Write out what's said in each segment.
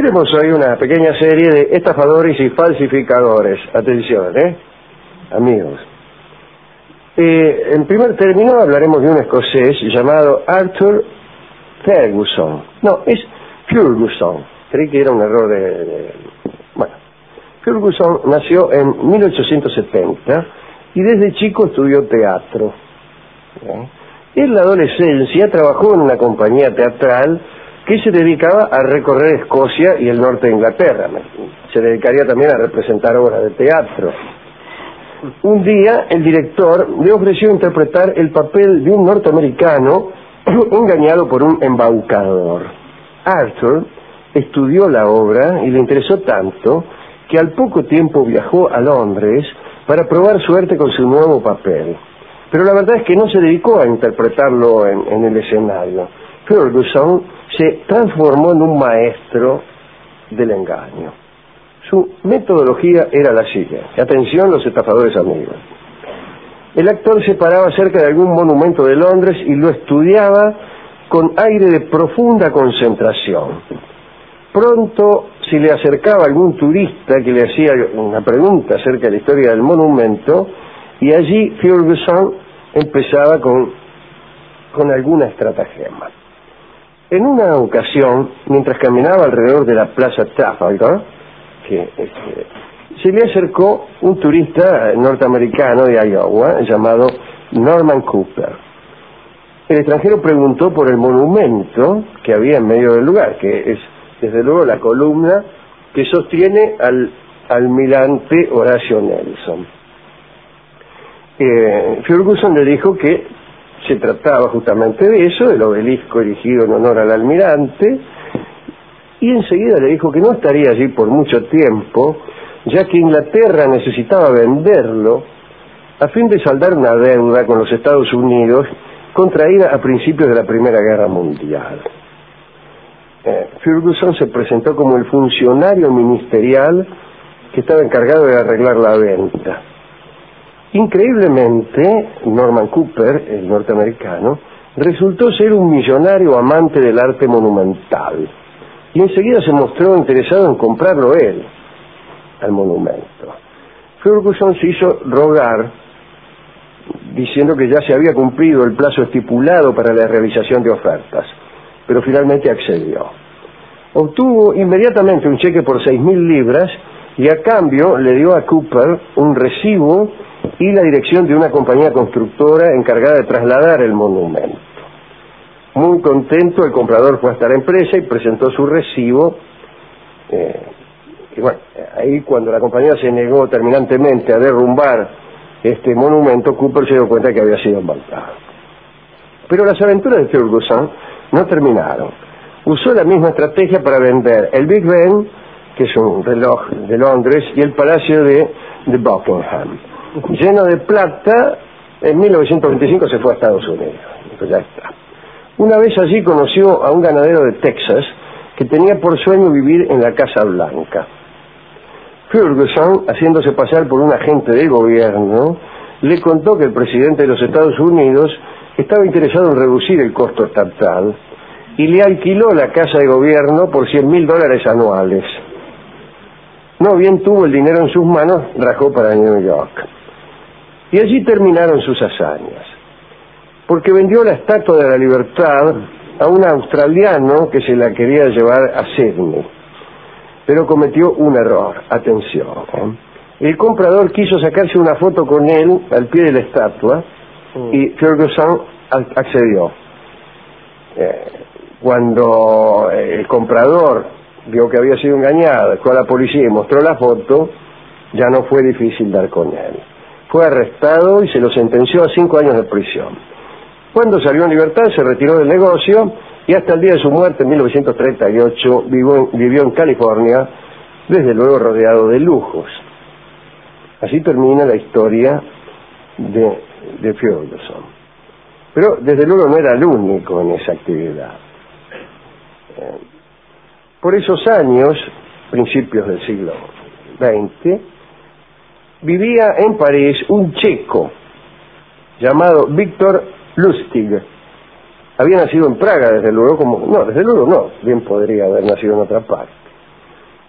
Tenemos hoy una pequeña serie de estafadores y falsificadores. Atención, amigos. En primer término hablaremos de un escocés llamado Arthur Ferguson. No, es Ferguson. Creí que era un error Bueno, Ferguson nació en 1870 y desde chico estudió teatro. En la adolescencia trabajó en una compañía teatral que se dedicaba a recorrer Escocia y el norte de Inglaterra. Se dedicaría también a representar obras de teatro. Un día el director le ofreció interpretar el papel de un norteamericano engañado por un embaucador. Arthur estudió la obra y le interesó tanto que al poco tiempo viajó a Londres para probar suerte con su nuevo papel. Pero la verdad es que no se dedicó a interpretarlo en el escenario. Ferguson se transformó en un maestro del engaño. Su metodología era la siguiente. Atención, los estafadores amigos. El actor se paraba cerca de algún monumento de Londres y lo estudiaba con aire de profunda concentración. Pronto se le acercaba algún turista que le hacía una pregunta acerca de la historia del monumento y allí Ferguson empezaba con alguna estratagema. En una ocasión, mientras caminaba alrededor de la Plaza Trafalgar, se le acercó un turista norteamericano de Iowa llamado Norman Cooper. El extranjero preguntó por el monumento que había en medio del lugar, que es desde luego la columna que sostiene al almirante Horatio Nelson. Ferguson le dijo que se trataba justamente de eso, del obelisco erigido en honor al almirante, y enseguida le dijo que no estaría allí por mucho tiempo, ya que Inglaterra necesitaba venderlo a fin de saldar una deuda con los Estados Unidos contraída a principios de la Primera Guerra Mundial. Ferguson se presentó como el funcionario ministerial que estaba encargado de arreglar la venta. Increíblemente, Norman Cooper, el norteamericano, resultó ser un millonario amante del arte monumental y enseguida se mostró interesado en comprarlo él, al monumento. Ferguson se hizo rogar, diciendo que ya se había cumplido el plazo estipulado para la realización de ofertas, pero finalmente accedió. Obtuvo inmediatamente un cheque por 6.000 libras y a cambio le dio a Cooper un recibo y la dirección de una compañía constructora encargada de trasladar el monumento. Muy contento, el comprador fue hasta la empresa y presentó su recibo. Y bueno, ahí cuando la compañía se negó terminantemente a derrumbar este monumento, Cooper se dio cuenta que había sido embaucado. Pero las aventuras de Ferguson no terminaron. Usó la misma estrategia para vender el Big Ben, que es un reloj de Londres, y el Palacio de Buckingham. Lleno de plata, en 1925 se fue a Estados Unidos. Pues ya está. Una vez allí conoció a un ganadero de Texas que tenía por sueño vivir en la Casa Blanca. Ferguson, haciéndose pasar por un agente del gobierno, le contó que el presidente de los Estados Unidos estaba interesado en reducir el costo estatal y le alquiló la casa de gobierno por $100.000 anuales. No bien tuvo el dinero en sus manos, rajó para New York. Y allí terminaron sus hazañas, porque vendió la Estatua de la Libertad a un australiano que se la quería llevar a Sydney. Pero cometió un error, atención. El comprador quiso sacarse una foto con él al pie de la estatua y Ferguson accedió. Cuando el comprador vio que había sido engañado, fue a la policía y mostró la foto, ya no fue difícil dar con él. Fue arrestado y se lo sentenció a 5 años de prisión. Cuando salió en libertad se retiró del negocio y hasta el día de su muerte en 1938 vivió en California, desde luego rodeado de lujos. Así termina la historia de Ferguson. Pero desde luego no era el único en esa actividad. Por esos años, principios del siglo XX, vivía en París un checo llamado Víctor Lustig. Había nacido en Praga, desde luego, bien podría haber nacido en otra parte.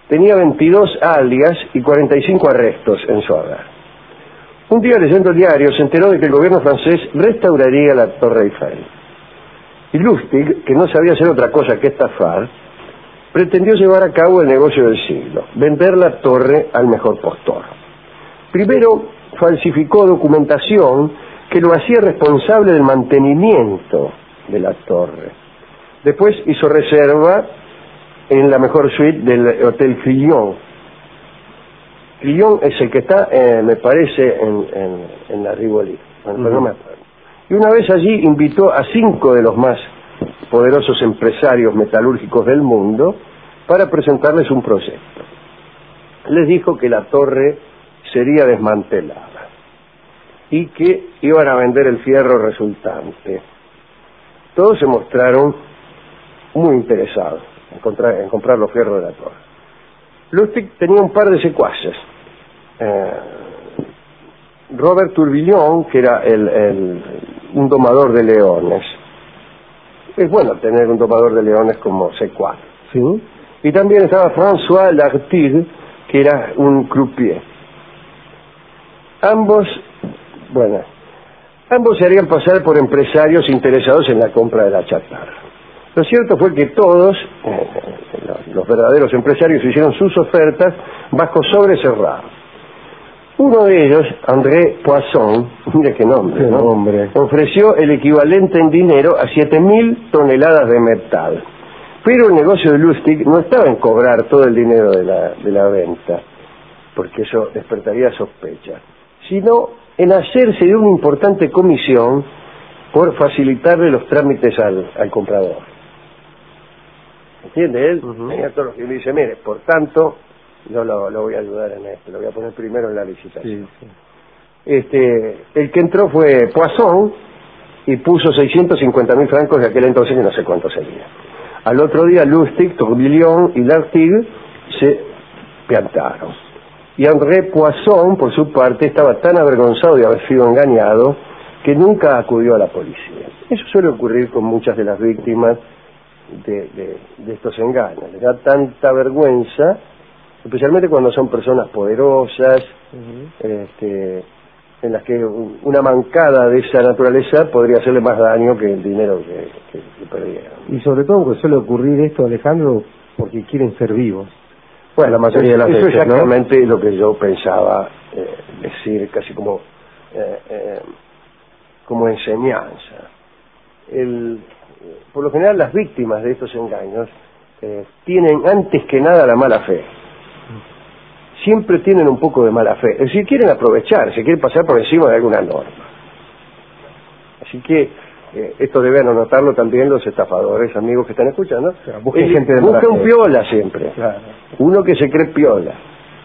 tenía 22 alias y 45 arrestos en su haber. Un día, leyendo el diario, se enteró de que el gobierno francés restauraría la Torre Eiffel. Y Lustig, que no sabía hacer otra cosa que estafar, pretendió llevar a cabo el negocio del siglo, vender la torre al mejor postor. Primero falsificó documentación que lo hacía responsable del mantenimiento de la torre. Después hizo reserva en la mejor suite del Hotel Crillon. Crillon es el que está, me parece, en la Rivoli. Bueno, pero no me acuerdo. Y una vez allí invitó a 5 de los más poderosos empresarios metalúrgicos del mundo para presentarles un proyecto. Les dijo que la torre sería desmantelada y que iban a vender el fierro resultante. Todos se mostraron muy interesados en comprar los fierros de la torre. Lustig tenía un par de secuaces. Robert Tourbillon, que era un domador de leones. Es bueno tener un domador de leones como secuaz, ¿sí? Y también estaba François Lartigue, que era un croupier. Ambos se harían pasar por empresarios interesados en la compra de la chatarra. Lo cierto fue que todos, los verdaderos empresarios, hicieron sus ofertas bajo sobre cerrado. Uno de ellos, André Poisson, mire qué nombre, ¿no? Ofreció el equivalente en dinero a 7.000 toneladas de metal. Pero el negocio de Lustig no estaba en cobrar todo el dinero de la venta, porque eso despertaría sospecha, sino en hacerse de una importante comisión por facilitarle los trámites al comprador. ¿Entiende? Él tenía todo lo que le dice, mire, por tanto, yo lo voy a ayudar en esto, lo voy a poner primero en la licitación. Sí. El que entró fue Poisson y puso 650.000 francos de aquel entonces, que no sé cuánto sería. Al otro día Lustig, Tourbillon y Lartigue se piantaron. Y André Poisson, por su parte, estaba tan avergonzado de haber sido engañado que nunca acudió a la policía. Eso suele ocurrir con muchas de las víctimas de estos engaños. Les da tanta vergüenza, especialmente cuando son personas poderosas, en las que una mancada de esa naturaleza podría hacerle más daño que el dinero que perdieron. Y sobre todo porque suele ocurrir esto, Alejandro, porque quieren ser vivos. Bueno, la mayoría de las veces, es exactamente, ¿no? Lo que yo pensaba decir, casi como enseñanza. Por lo general, las víctimas de estos engaños tienen antes que nada la mala fe. Siempre tienen un poco de mala fe. Es decir, quieren aprovechar, se quieren pasar por encima de alguna norma. Así que esto deben anotarlo también los estafadores, amigos que están escuchando. O sea, busca un piola siempre. Claro. Uno que se cree piola.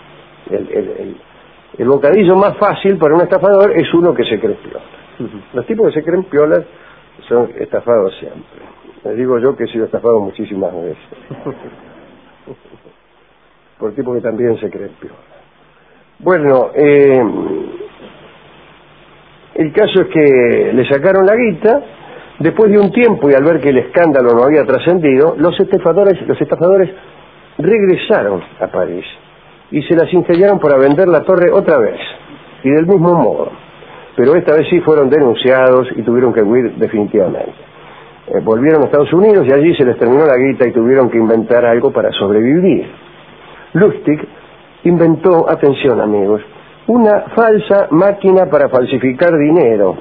El bocadillo más fácil para un estafador es uno que se cree piola. Los tipos que se creen piolas son estafados siempre. Les digo yo que he sido estafado muchísimas veces. Por tipos que también se creen piola. Bueno, el caso es que le sacaron la guita. Después de un tiempo y al ver que el escándalo no había trascendido, los estafadores regresaron a París y se las ingeniaron para vender la torre otra vez y del mismo modo. Pero esta vez sí fueron denunciados y tuvieron que huir definitivamente. Volvieron a Estados Unidos y allí se les terminó la guita y tuvieron que inventar algo para sobrevivir. Lustig inventó, atención amigos, una falsa máquina para falsificar dinero.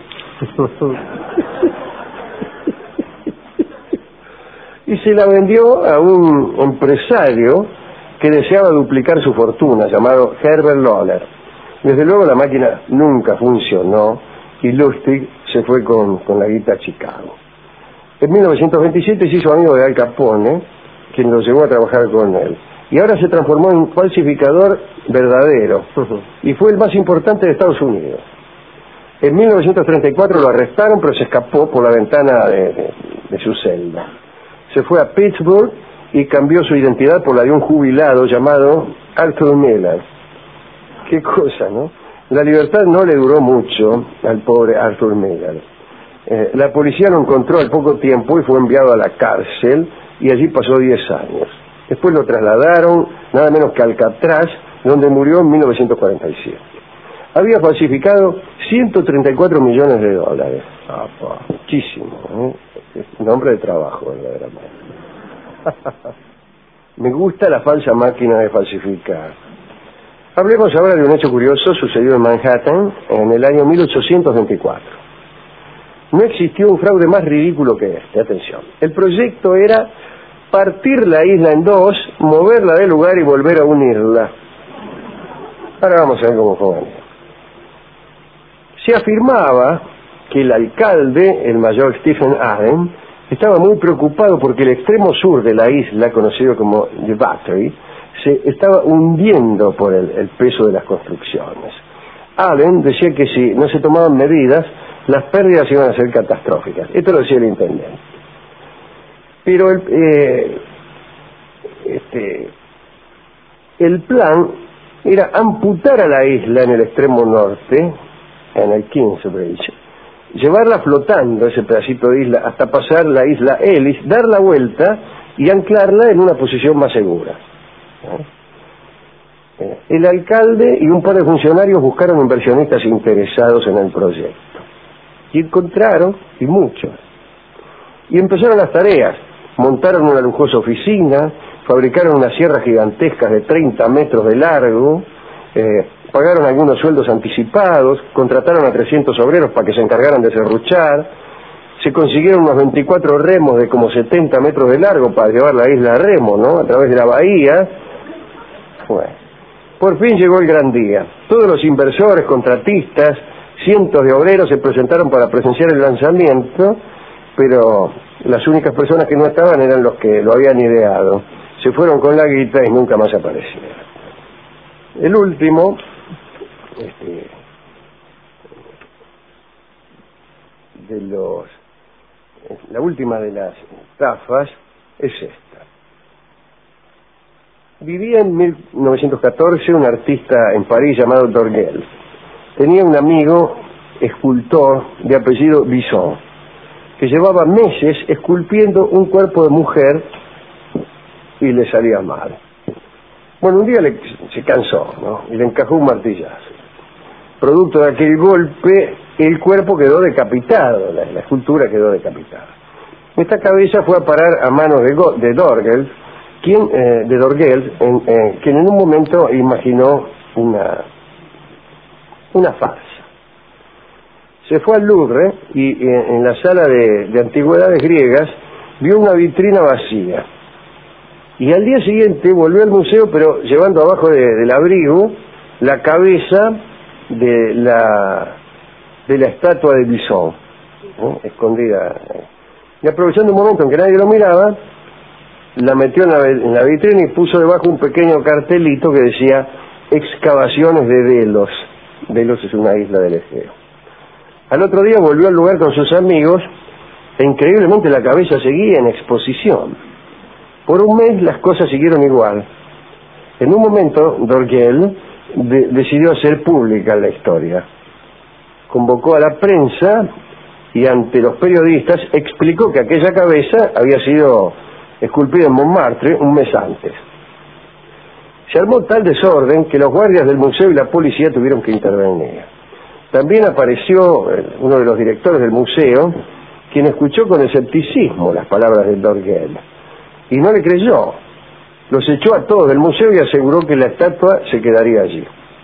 Y se la vendió a un empresario que deseaba duplicar su fortuna, llamado Herbert Lohner. Desde luego la máquina nunca funcionó y Lustig se fue con la guita a Chicago. En 1927 se hizo amigo de Al Capone, quien lo llevó a trabajar con él. Y ahora se transformó en falsificador verdadero y fue el más importante de Estados Unidos. En 1934 lo arrestaron, pero se escapó por la ventana de su celda. Se fue a Pittsburgh y cambió su identidad por la de un jubilado llamado Arthur Miller. Qué cosa, ¿no? La libertad no le duró mucho al pobre Arthur Miller. La policía lo encontró al poco tiempo y fue enviado a la cárcel y allí pasó 10 años. Después lo trasladaron nada menos que Alcatraz, donde murió en 1947. Había falsificado 134 millones de dólares. Muchísimo, ¿eh? Un hombre de trabajo, verdaderamente. Me gusta la falsa máquina de falsificar. Hablemos ahora de un hecho curioso sucedido en Manhattan en el año 1824. No existió un fraude más ridículo que este, atención. El proyecto era partir la isla en dos, moverla del lugar y volver a unirla. Ahora vamos a ver cómo fue. Se afirmaba que el alcalde, el mayor Stephen Allen, estaba muy preocupado porque el extremo sur de la isla, conocido como The Battery, se estaba hundiendo por el peso de las construcciones. Allen decía que si no se tomaban medidas, las pérdidas iban a ser catastróficas. Esto lo decía el intendente. Pero el plan era amputar a la isla en el extremo norte, en el Kingsbridge, llevarla flotando, ese pedacito de isla, hasta pasar la isla Ellis, dar la vuelta y anclarla en una posición más segura. El alcalde y un par de funcionarios buscaron inversionistas interesados en el proyecto. Y encontraron, y muchos. Y empezaron las tareas. Montaron una lujosa oficina, fabricaron unas sierras gigantescas de 30 metros de largo, pagaron algunos sueldos anticipados, contrataron a 300 obreros para que se encargaran de serruchar, se consiguieron unos 24 remos de como 70 metros de largo para llevar la isla a remo, ¿no?, a través de la bahía. Bueno, por fin llegó el gran día. Todos los inversores, contratistas, cientos de obreros se presentaron para presenciar el lanzamiento, pero las únicas personas que no estaban eran los que lo habían ideado. Se fueron con la guita y nunca más aparecieron. El último, la última de las estafas es esta. Vivía en 1914 un artista en París llamado Dorguel. Tenía un amigo escultor de apellido Bisson, que llevaba meses esculpiendo un cuerpo de mujer y le salía mal. Bueno, un día se cansó, ¿no?, y le encajó un martillazo. Producto de aquel golpe, el cuerpo quedó decapitado, la escultura quedó decapitada. Esta cabeza fue a parar a manos de Dorguel, quien en un momento imaginó una farsa. Se fue al Louvre y en la sala de antigüedades griegas vio una vitrina vacía. Y al día siguiente volvió al museo, pero llevando abajo del abrigo la cabeza de la estatua de Bisson, escondida. Y aprovechando un momento en que nadie lo miraba, la metió en la vitrina y puso debajo un pequeño cartelito que decía excavaciones de Delos. Delos es una isla del Egeo. Al otro día volvió al lugar con sus amigos e increíblemente la cabeza seguía en exposición. Por un mes las cosas siguieron igual. En un momento Dorguel decidió hacer pública la historia. Convocó a la prensa y ante los periodistas explicó que aquella cabeza había sido esculpida en Montmartre un mes antes. Se armó tal desorden que los guardias del museo y la policía tuvieron que intervenir. También apareció uno de los directores del museo, quien escuchó con escepticismo las palabras de Dorguel y no le creyó. Los echó a todos del museo y aseguró que la estatua se quedaría allí.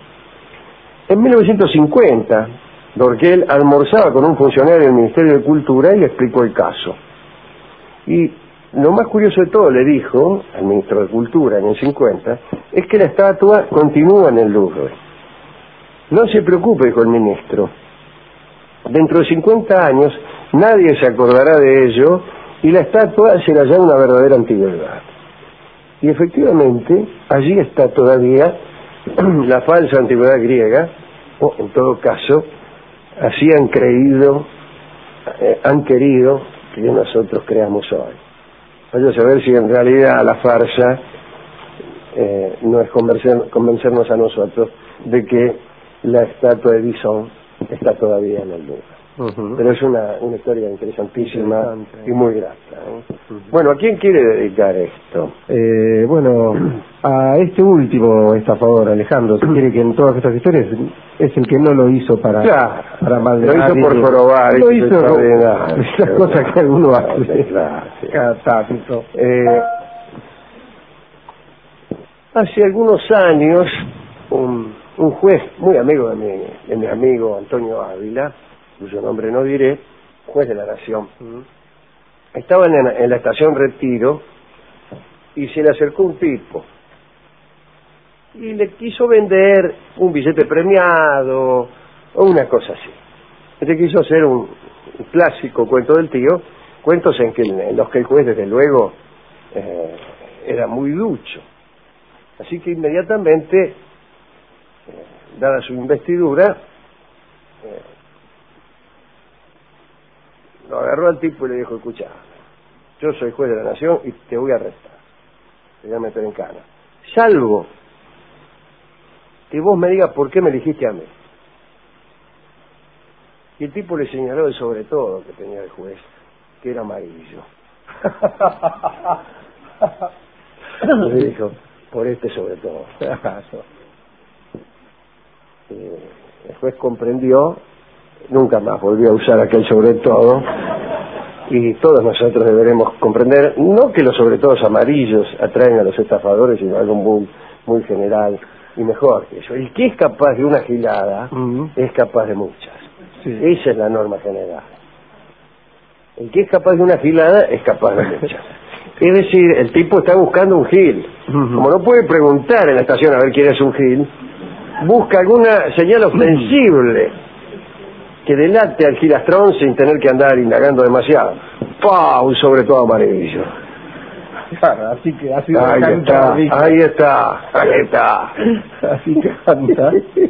En 1950, Dorguel almorzaba con un funcionario del Ministerio de Cultura y le explicó el caso. Y lo más curioso de todo, le dijo al ministro de Cultura en el 50, es que la estatua continúa en el Louvre. No se preocupe, dijo el ministro. Dentro de 50 años nadie se acordará de ello y la estatua será ya una verdadera antigüedad. Y efectivamente, allí está todavía la falsa antigüedad griega, o en todo caso, así han querido que nosotros creamos hoy. Vaya a saber si en realidad la farsa no es convencernos a nosotros de que la estatua de Bisson está todavía en el Louvre. pero es una historia interesantísima y muy grata. Bueno, ¿a quién quiere dedicar esto? Bueno, a este último estafador, Alejandro, si quiere, que en todas estas historias es el que no lo hizo para maldenar. Lo hizo por probar. Lo hizo esas cosas que alguno hace cada tanto. Hace algunos años, un juez muy amigo de mi amigo Antonio Ávila, cuyo nombre no diré, juez de la Nación, estaba en la estación Retiro y se le acercó un tipo y le quiso vender un billete premiado o una cosa así. Le quiso hacer un clásico cuento del tío, cuentos en los que el juez, desde luego, era muy ducho. Así que inmediatamente, dada su investidura, lo agarró al tipo y le dijo: escucha, yo soy juez de la Nación y te voy a arrestar, te voy a meter en cana, salvo que vos me digas por qué me elegiste a mí. Y el tipo le señaló el sobre todo que tenía el juez, que era amarillo. Le dijo: por este sobre todo. El juez comprendió, nunca más volvió a usar aquel sobre todo, y todos nosotros deberemos comprender, no que los sobre todos amarillos atraen a los estafadores, sino algo muy, muy general y mejor que eso. El que es capaz de una gilada es capaz de muchas. Esa es la norma general. El que es capaz de una gilada es capaz de muchas. Es decir, el tipo está buscando un gil. Como no puede preguntar en la estación a ver quién es un gil, busca alguna señal ostensible que delate al gilastrón sin tener que andar indagando demasiado. ¡Pah! Un sobre todo amarillo. Claro, así que así ahí está. Así canta.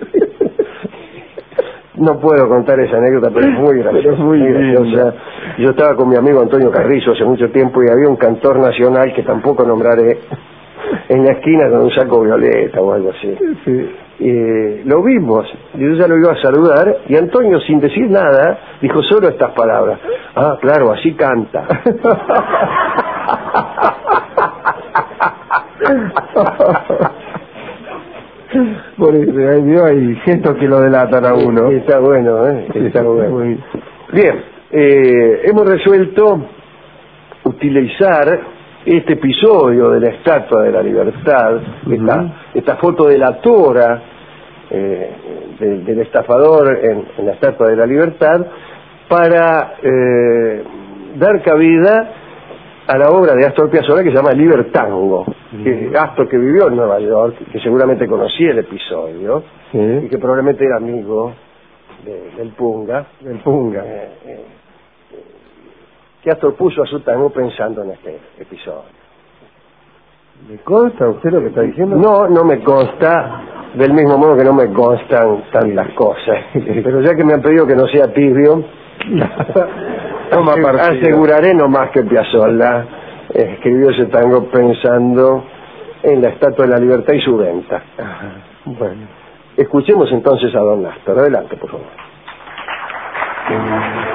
No puedo contar esa anécdota, pero es muy graciosa. Muy graciosa. Yo estaba con mi amigo Antonio Carrizo hace mucho tiempo y había un cantor nacional que tampoco nombraré en la esquina con un saco violeta o algo así. Lo vimos, y yo ya lo iba a saludar, y Antonio, sin decir nada, dijo solo estas palabras: ah, claro, así canta. Por eso, hay gestos que lo delatan a uno. Está bueno, está bueno. Bien, hemos resuelto utilizar este episodio de la Estatua de la Libertad, esta foto de la tora del estafador en la Estatua de la Libertad, para dar cabida a la obra de Astor Piazzolla, que se llama Libertango, que Astor, que vivió en Nueva York, que seguramente conocía el episodio, y que probablemente era amigo del Punga, que Astor puso a su tango pensando en este episodio. ¿Le consta a usted lo que está diciendo? No me consta, del mismo modo que no me constan tantas cosas, pero ya que me han pedido que no sea tibio, aseguraré nomás que Piazzolla escribió ese tango pensando en la Estatua de la Libertad y su venta. Bueno, escuchemos entonces a don Astor. Adelante, por favor.